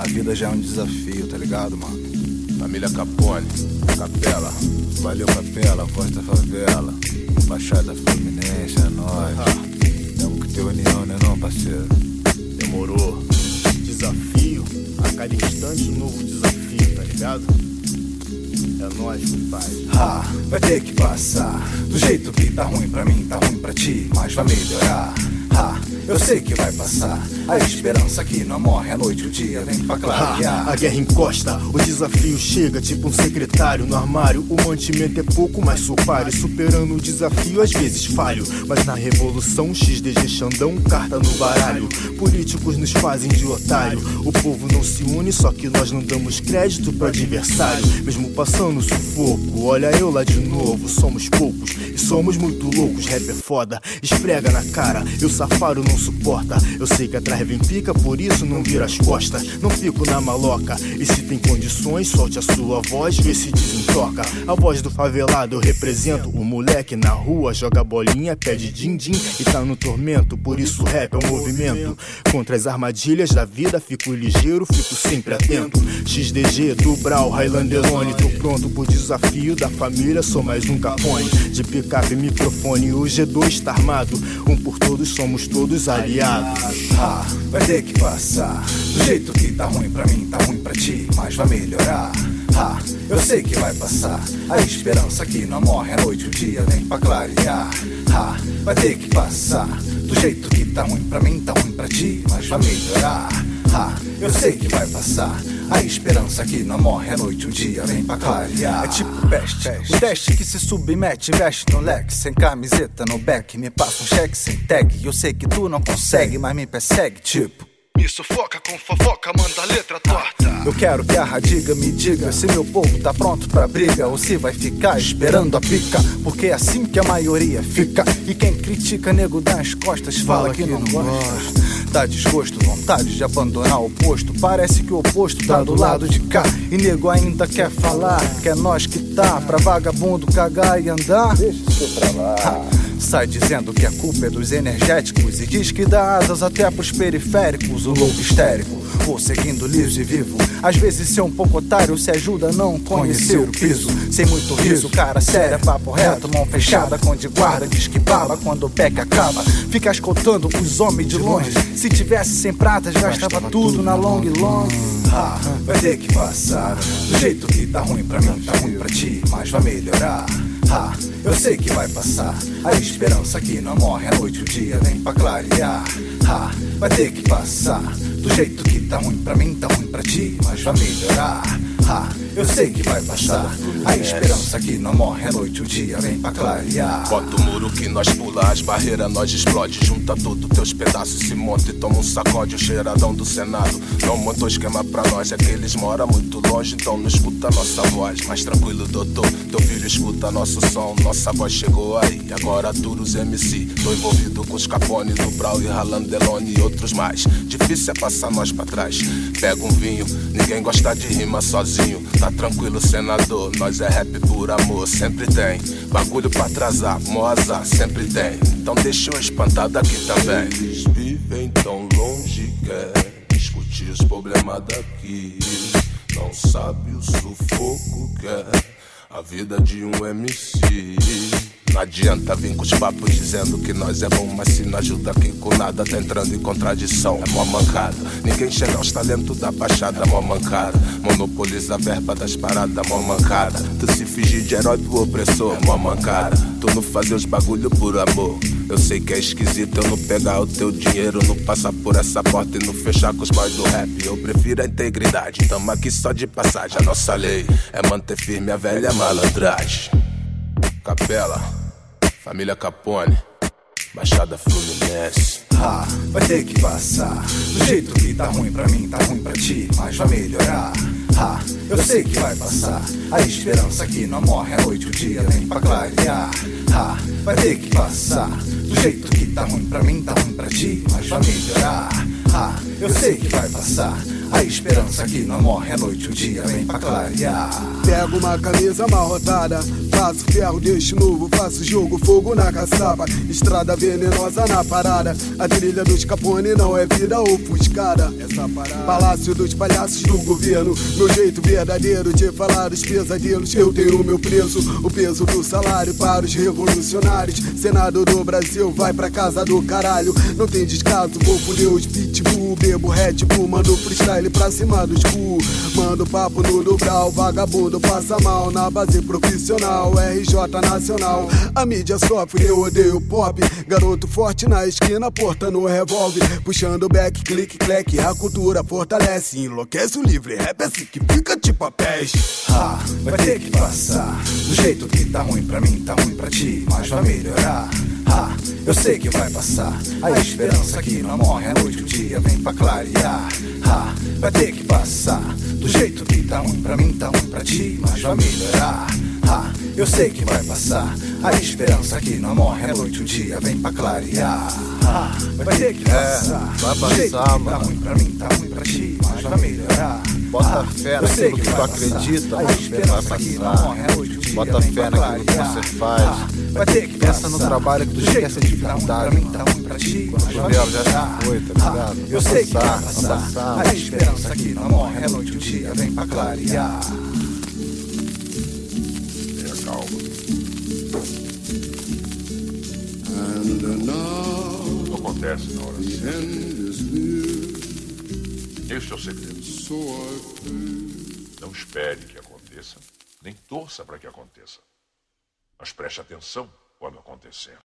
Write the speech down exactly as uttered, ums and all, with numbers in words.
vida já é um desafio, tá ligado, mano? Família Capone, Capela. Valeu, Capela, voz da favela. Baixada Fluminense, é nóis. Ah. Temos que ter união, né não, parceiro? Demorou. Desafio, a cada instante um novo desafio, tá ligado? É nóis, compadre. Ah, vai ter que passar. Do jeito que tá ruim pra mim, tá ruim pra ti, mas vai melhorar. Ah, eu sei que vai passar. A esperança que não morre à noite, o dia vem pra clarear. Ah, a guerra encosta, o desafio chega tipo um secretário no armário. O mantimento é pouco, mas sou páreo. Superando o desafio, às vezes falho. Mas na revolução, X D G Xandão, carta no baralho. Políticos nos fazem de otário. O povo não se une, só que nós não damos crédito pro adversário. Mesmo passando sufoco, olha eu lá de novo. Somos poucos e somos muito loucos. Rap é foda, esfrega na cara. Eu safaro não suporta. Eu sei que atrás vem pica, por isso não vira as costas. Não fico na maloca. E se tem condições, solte a sua voz, vê se desentoca. A voz do favelado eu represento. O moleque na rua joga bolinha, pede din-din e tá no tormento. Por isso rap é um movimento. Contra as armadilhas da vida, fico ligeiro, fico sempre atento. X D G do Brau, Highlandelone. Tô pronto pro desafio da família, sou mais um Capone. De picape e microfone, o G dois tá armado. Um por todos, somos todos aliados. Ah, vai ter que passar. Do jeito que tá ruim pra mim, tá ruim pra ti, mas vai melhorar. Ah, eu sei que vai passar. A esperança que não morre à noite, o dia vem pra clarear. Ah, vai ter que passar. Do jeito que tá ruim pra mim, tá ruim pra ti, mas vai melhorar. Ah, eu sei que vai passar. A esperança que não morre à noite, o dia vem pra clarear. É tipo peste, o teste que se submete, veste no leque, sem camiseta no back. Me passa um cheque sem tag. Eu sei que tu não consegue, mas me persegue, tipo me sufoca com fofoca, manda a letra torta. Eu quero que a radiga me diga se meu povo tá pronto pra briga ou se vai ficar esperando a pica. Porque é assim que a maioria fica. E quem critica, nego das costas, fala que não gosta. Dá desgosto, vontade de abandonar o posto. Parece que o oposto tá do lado de cá. E nego ainda quer falar que é nós que tá pra vagabundo cagar e andar. Deixa isso pra lá. Ha. Sai dizendo que a culpa é dos energéticos e diz que dá asas até pros periféricos. O louco histérico, vou seguindo liso e vivo. Às vezes ser um pouco otário se ajuda a não conhecer o piso. Sem muito riso, cara séria, papo reto, mão fechada, com de guarda, diz que baba quando o pack acaba. Fica escoltando os homens de longe. Se tivesse sem pratas, gastava tudo na long long. Ah, vai ter que passar. Do jeito que tá ruim pra mim, tá ruim pra ti, mas vai melhorar. Ah, eu sei que vai passar. A esperança que não morre à noite, o dia vem pra clarear. Ah, vai ter que passar. Do jeito que tá ruim pra mim, tá ruim pra ti, mas vai melhorar. Ah, eu sei que vai passar. A esperança que não morre à noite, o dia vem pra clarear. Bota o muro que nós pula, as barreiras nós explode. Junta tudo, teus pedaços se monta e toma um sacode. O cheiradão do Senado não montou esquema pra nós. É que eles moram muito longe, então não escuta nossa voz. Mais tranquilo, doutor, teu filho escuta nosso som. Nossa voz chegou aí, agora dura os M C. Tô envolvido com os Capone, do Brau e Highlandelone e outros mais. Difícil é passar nós pra trás. Pega um vinho, ninguém gosta de rima sozinho. Tá tranquilo, senador, nós é rap por amor. Sempre tem bagulho pra atrasar, mó azar, sempre tem. Então deixa eu espantar daqui também. Eles vivem tão longe, quer discutir os problemas daqui. Não sabe o sufoco que é a vida de um M C. Não adianta vir com os papos dizendo que nós é bom, mas se não ajuda aqui com nada, tá entrando em contradição. É mó mancada, ninguém chega aos talentos da baixada, mó mancada. Monopoliza a verba das paradas, mó mancada. Tu se fingir de herói pro opressor, mó mancada. Tu não fazer os bagulho por amor. Eu sei que é esquisito eu não pegar o teu dinheiro, não passar por essa porta e não fechar com os boys do rap. Eu prefiro a integridade, tamo aqui só de passagem. A nossa lei é manter firme a velha malandragem. Capela, família Capone, Baixada Fluminense. Ah, vai ter que passar. Do jeito que tá ruim pra mim, tá ruim pra ti, mas vai melhorar. Ah, eu sei que vai passar. A esperança que não morre à noite, o dia vem pra clarear. Ah, vai ter que passar. Do jeito que tá ruim pra mim, tá ruim pra ti, mas vai melhorar. Ah, eu sei que vai passar. A esperança que não morre à noite, o dia vem pra clarear. Pego uma camisa amarrotada, faço ferro, deixo novo, faço jogo, fogo na caçapa. Estrada venenosa na parada, a trilha dos Capone não é vida ofuscada. Essa parada. Palácio dos palhaços do governo, meu jeito verdadeiro de falar os pesadelos. Eu tenho meu preço, o peso do salário para os revolucionários. Senado do Brasil vai pra casa do caralho. Não tem descaso, vou fuder os pitbull, bebo Red Bull, mando freestyle pra cima dos cu. Mando papo no Dubral, vagabundo passa mal na base profissional, R J Nacional. A mídia sofre, eu odeio pop. Garoto forte na esquina, porta no revólver. Puxando back, clique, clack, a cultura fortalece. Enlouquece o livre rap, assim que fica tipo a peste. Ah, vai ter que passar. Do jeito que tá ruim pra mim, tá ruim pra ti, mas vai melhorar. Ah, eu sei que vai passar. A esperança que não morre à noite, o dia vem pra clarear. Ah, vai ter que passar. Do jeito que tá ruim pra mim, tá ruim pra ti, mas vai melhorar. Ah, eu sei que vai passar. A esperança que não morre à noite, o dia vem pra clarear. Ah, vai ter que passar. É, vai Do jeito passar, que tá mano. ruim pra mim, tá ruim pra ti, mas vai melhorar. Bota Ah, fé eu sei naquilo que tu vai acredita, passar. A mano, esperança vai que não passar. morre à noite, o dia Bota vem fé pra naquilo que clarear. você faz. Ah, vai ter que Pensa no passar. trabalho que tu Do esquece jeito de que tá ruim pra dificuldade, mim, tá ruim pra ti, mas vai O dela já melhorar. se foi, tá Ah, ligado? eu Vai sei que vai passar, passar. vai passar. A esperança que não morre à noite, o dia vem pra clarear. Tenha calma. Tudo acontece na hora certa. Este é o segredo. Não espere que aconteça, nem torça para que aconteça. Mas preste atenção quando acontecer.